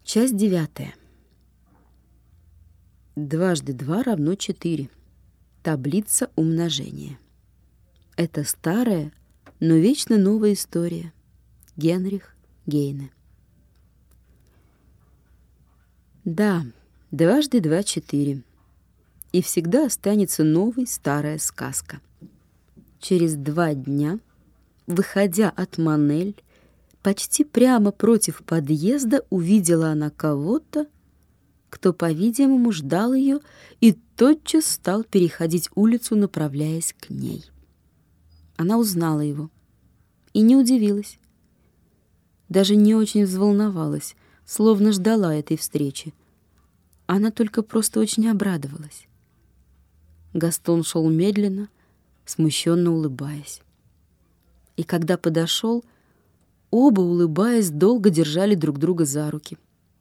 Часть 9. 2 × 2 = 4. Таблица умножения. Это старая, но вечно новая история. Генрих Гейне. Да, 2 × 2 = 4. И всегда останется новой старая сказка. Через 2 дня, выходя от Манель, почти прямо против подъезда увидела она кого-то, кто, по-видимому, ждал ее и тотчас стал переходить улицу, направляясь к ней. Она узнала его и не удивилась, даже не очень взволновалась, словно ждала этой встречи. Она только просто очень обрадовалась. Гастон шел медленно, смущенно улыбаясь. И когда подошел, оба, улыбаясь, долго держали друг друга за руки.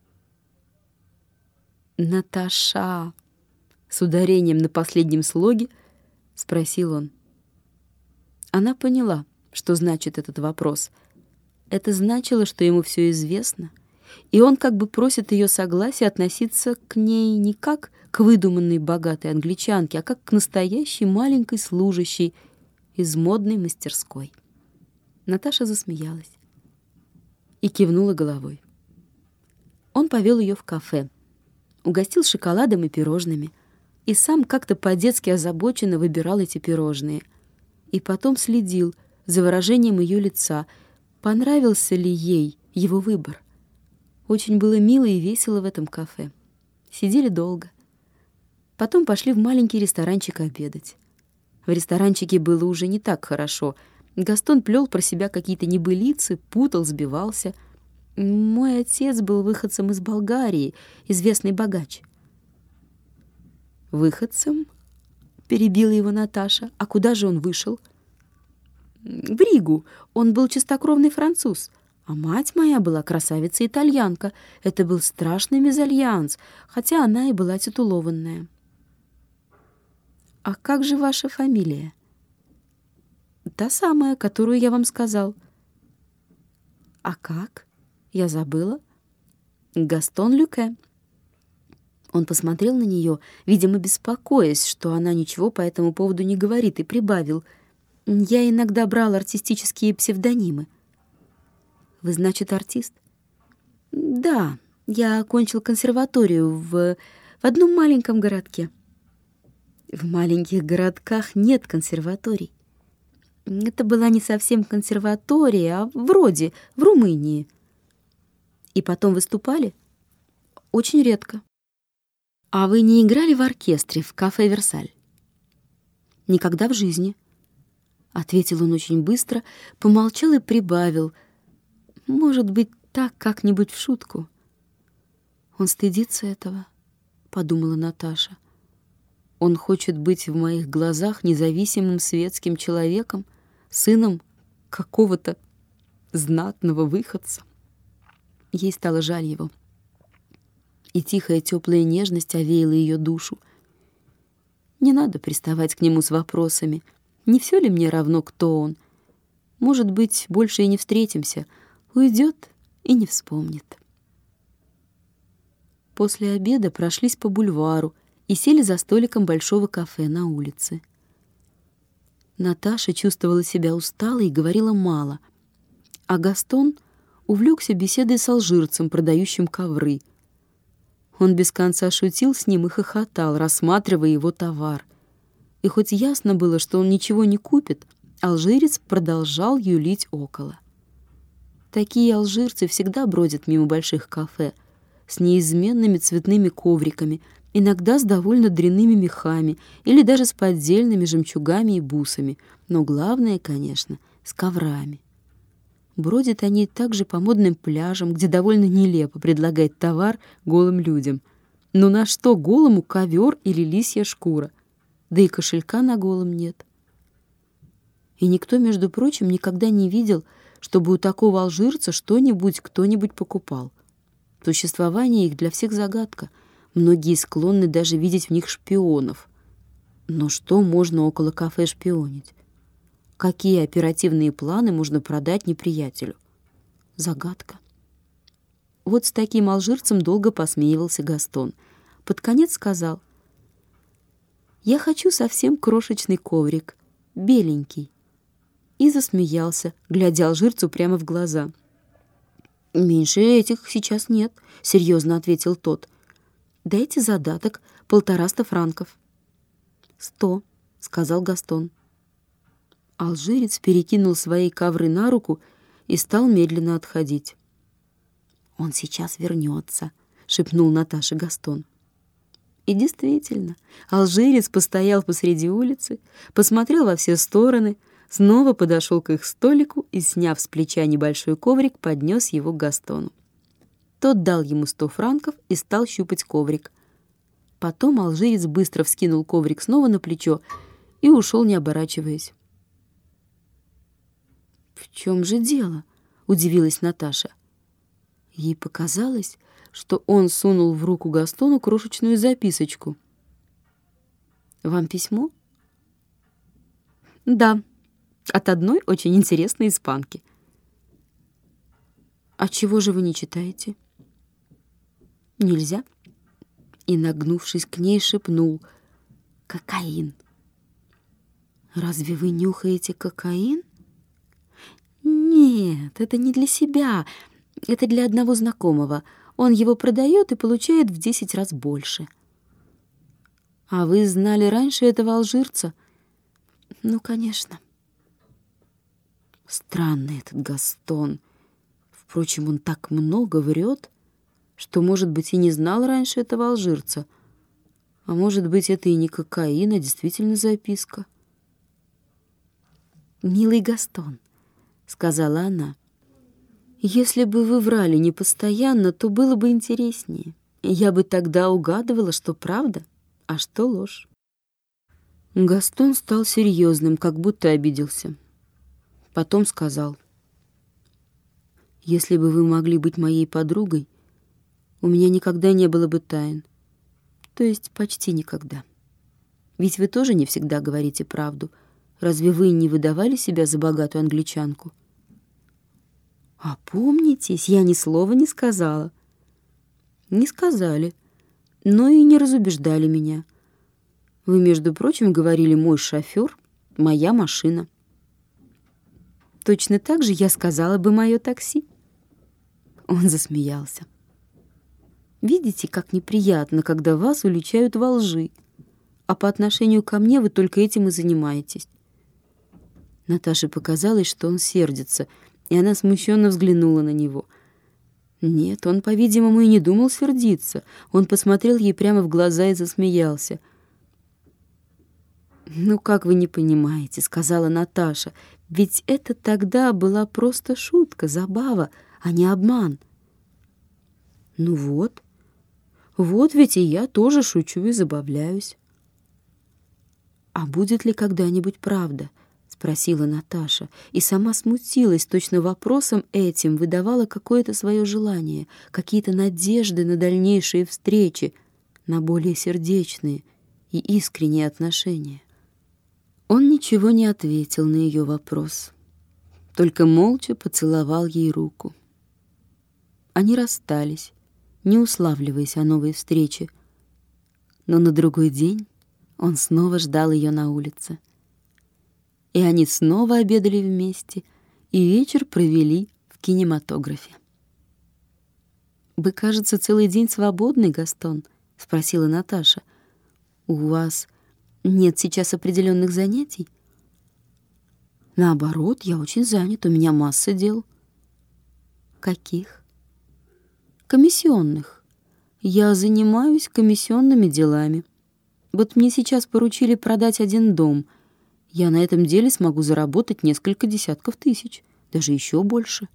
«Наташа!» — с ударением на последнем слоге спросил он. Она поняла, что значит этот вопрос. Это значило, что ему все известно, и он как бы просит ее согласия относиться к ней не как к выдуманной богатой англичанке, а как к настоящей маленькой служащей из модной мастерской. Наташа засмеялась и кивнула головой. Он повел ее в кафе, угостил шоколадом и пирожными, и сам как-то по-детски озабоченно выбирал эти пирожные. И потом следил за выражением ее лица, понравился ли ей его выбор. Очень было мило и весело в этом кафе. Сидели долго. Потом пошли в маленький ресторанчик обедать. В ресторанчике было уже не так хорошо. Гастон плел про себя какие-то небылицы, путал, сбивался. Мой отец был выходцем из Болгарии, известный богач. «Выходцем?» — перебила его Наташа. «А куда же он вышел?» «В Ригу. Он был чистокровный француз. А мать моя была красавица-итальянка. Это был страшный мезальянс, хотя она и была титулованная». «А как же ваша фамилия?» «Та самая, которую я вам сказал». «А как? Я забыла». «Гастон Люке». Он посмотрел на нее, видимо, беспокоясь, что она ничего по этому поводу не говорит, и прибавил: «Я иногда брал артистические псевдонимы». «Вы, значит, артист?» «Да, я окончил консерваторию в одном маленьком городке». «В маленьких городках нет консерваторий». «Это была не совсем консерватория, а вроде в Румынии». «И потом выступали?» «Очень редко». «А вы не играли в оркестре в кафе «Версаль»?» «Никогда в жизни», — ответил он очень быстро, помолчал и прибавил: «Может быть, так как-нибудь в шутку». «Он стыдится этого», — подумала Наташа. «Он хочет быть в моих глазах независимым светским человеком, сыном какого-то знатного выходца». Ей стало жаль его, и тихая теплая нежность овеяла ее душу. Не надо приставать к нему с вопросами: не все ли мне равно, кто он? Может быть, больше и не встретимся, уйдет и не вспомнит. После обеда прошлись по бульвару и сели за столиком большого кафе на улице. Наташа чувствовала себя усталой и говорила мало, а Гастон увлекся беседой с алжирцем, продающим ковры. Он без конца шутил с ним и хохотал, рассматривая его товар. И хоть ясно было, что он ничего не купит, алжирец продолжал юлить около. Такие алжирцы всегда бродят мимо больших кафе с неизменными цветными ковриками, иногда с довольно дрянными мехами или даже с поддельными жемчугами и бусами, но главное, конечно, с коврами. Бродят они также по модным пляжам, где довольно нелепо предлагать товар голым людям. Но на что голому ковер или лисья шкура? Да и кошелька на голом нет. И никто, между прочим, никогда не видел, чтобы у такого алжирца что-нибудь кто-нибудь покупал. Существование их для всех загадка. Многие склонны даже видеть в них шпионов. Но что можно около кафе шпионить? Какие оперативные планы можно продать неприятелю? Загадка. Вот с таким алжирцем долго посмеивался Гастон. Под конец сказал: «Я хочу совсем крошечный коврик, беленький». И засмеялся, глядя алжирцу прямо в глаза. «Меньше этих сейчас нет», — серьезно ответил тот. «Дайте задаток 150 франков». 100, — сказал Гастон. Алжирец перекинул свои ковры на руку и стал медленно отходить. «Он сейчас вернется», — шепнул Наташе Гастон. И действительно, алжирец постоял посреди улицы, посмотрел во все стороны, снова подошел к их столику и, сняв с плеча небольшой коврик, поднес его к Гастону. Тот дал ему 100 франков и стал щупать коврик. Потом алжирец быстро вскинул коврик снова на плечо и ушел, не оборачиваясь. «В чем же дело?» — удивилась Наташа. Ей показалось, что он сунул в руку Гастону крошечную записочку. «Вам письмо?» «Да, от одной очень интересной испанки». «А чего же вы не читаете?» «Нельзя». И, нагнувшись к ней, шепнул: «Кокаин». «Разве вы нюхаете кокаин?» «Нет, это не для себя, это для одного знакомого. Он его продает и получает в 10 раз больше». «А вы знали раньше этого алжирца?» «Ну, конечно». Странный этот Гастон. Впрочем, он так много врет, что, может быть, и не знал раньше этого алжирца. А может быть, это и не кокаин, а действительно записка. «Милый Гастон», — сказала она, — «если бы вы врали не постоянно, то было бы интереснее. Я бы тогда угадывала, что правда, а что ложь». Гастон стал серьезным, как будто обиделся. Потом сказал: «Если бы вы могли быть моей подругой, у меня никогда не было бы тайн. То есть почти никогда. Ведь вы тоже не всегда говорите правду. Разве вы не выдавали себя за богатую англичанку?» «Опомнитесь, я ни слова не сказала». «Не сказали, но и не разубеждали меня. Вы, между прочим, говорили: мой шофер, моя машина. Точно так же я сказала бы: мое такси». Он засмеялся. «Видите, как неприятно, когда вас уличают во лжи, а по отношению ко мне вы только этим и занимаетесь». Наташе показалось, что он сердится, и она смущенно взглянула на него. Нет, он, по-видимому, и не думал сердиться. Он посмотрел ей прямо в глаза и засмеялся. «Ну, как вы не понимаете», — сказала Наташа, — «ведь это тогда была просто шутка, забава, а не обман». «Ну вот ведь и я тоже шучу и забавляюсь». «А будет ли когда-нибудь правда?» — спросила Наташа, и сама смутилась, точно вопросом этим выдавала какое-то свое желание, какие-то надежды на дальнейшие встречи, на более сердечные и искренние отношения. Он ничего не ответил на ее вопрос, только молча поцеловал ей руку. Они расстались, не уславливаясь о новой встрече, но на другой день он снова ждал ее на улице. И они снова обедали вместе, и вечер провели в кинематографе. «Вы, кажется, целый день свободный, Гастон?» — спросила Наташа. «У вас нет сейчас определенных занятий?» «Наоборот, я очень занят, у меня масса дел». «Каких?» «Комиссионных. Я занимаюсь комиссионными делами. Вот мне сейчас поручили продать один дом. Я на этом деле смогу заработать несколько десятков тысяч, даже еще больше».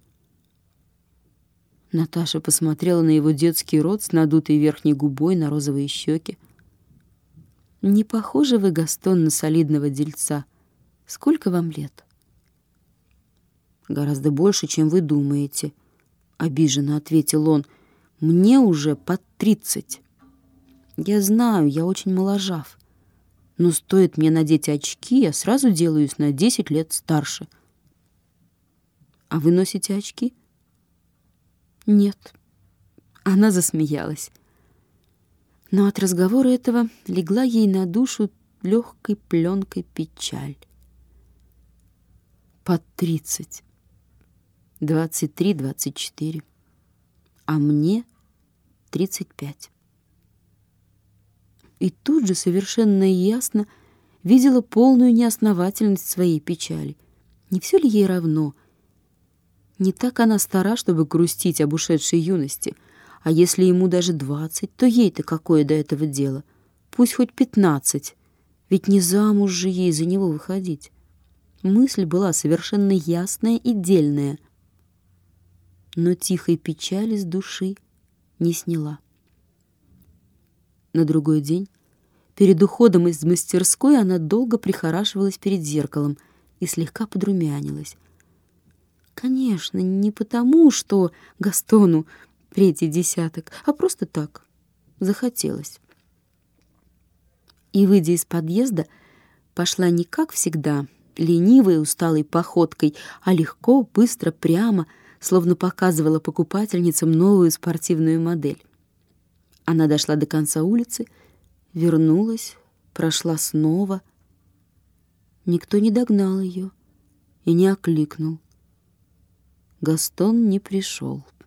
Наташа посмотрела на его детский рот с надутой верхней губой, на розовые щеки. «Не похожи вы, Гастон, на солидного дельца. Сколько вам лет?» «Гораздо больше, чем вы думаете», — обиженно ответил он. «Мне уже под 30. Я знаю, я очень моложав. Но стоит мне надеть очки, я сразу делаюсь на 10 лет старше». «А вы носите очки?» «Нет, Она засмеялась. Но от разговора этого легла ей на душу легкой пленкой печаль. Под 30, 23, 24, а мне 35. И тут же совершенно ясно видела полную неосновательность своей печали. Не все ли ей равно? Не так она стара, чтобы грустить об ушедшей юности, а если ему даже 20, то ей-то какое до этого дело? Пусть хоть 15, ведь не замуж же ей за него выходить. Мысль была совершенно ясная и дельная, но тихой печали с души не сняла. На другой день, перед уходом из мастерской, она долго прихорашивалась перед зеркалом и слегка подрумянилась. Конечно, не потому, что Гастону 3-й десяток, а просто так, захотелось. И, выйдя из подъезда, пошла не как всегда, ленивой усталой походкой, а легко, быстро, прямо, словно показывала покупательницам новую спортивную модель. Она дошла до конца улицы, вернулась, прошла снова. Никто не догнал ее и не окликнул. Гастон не пришел.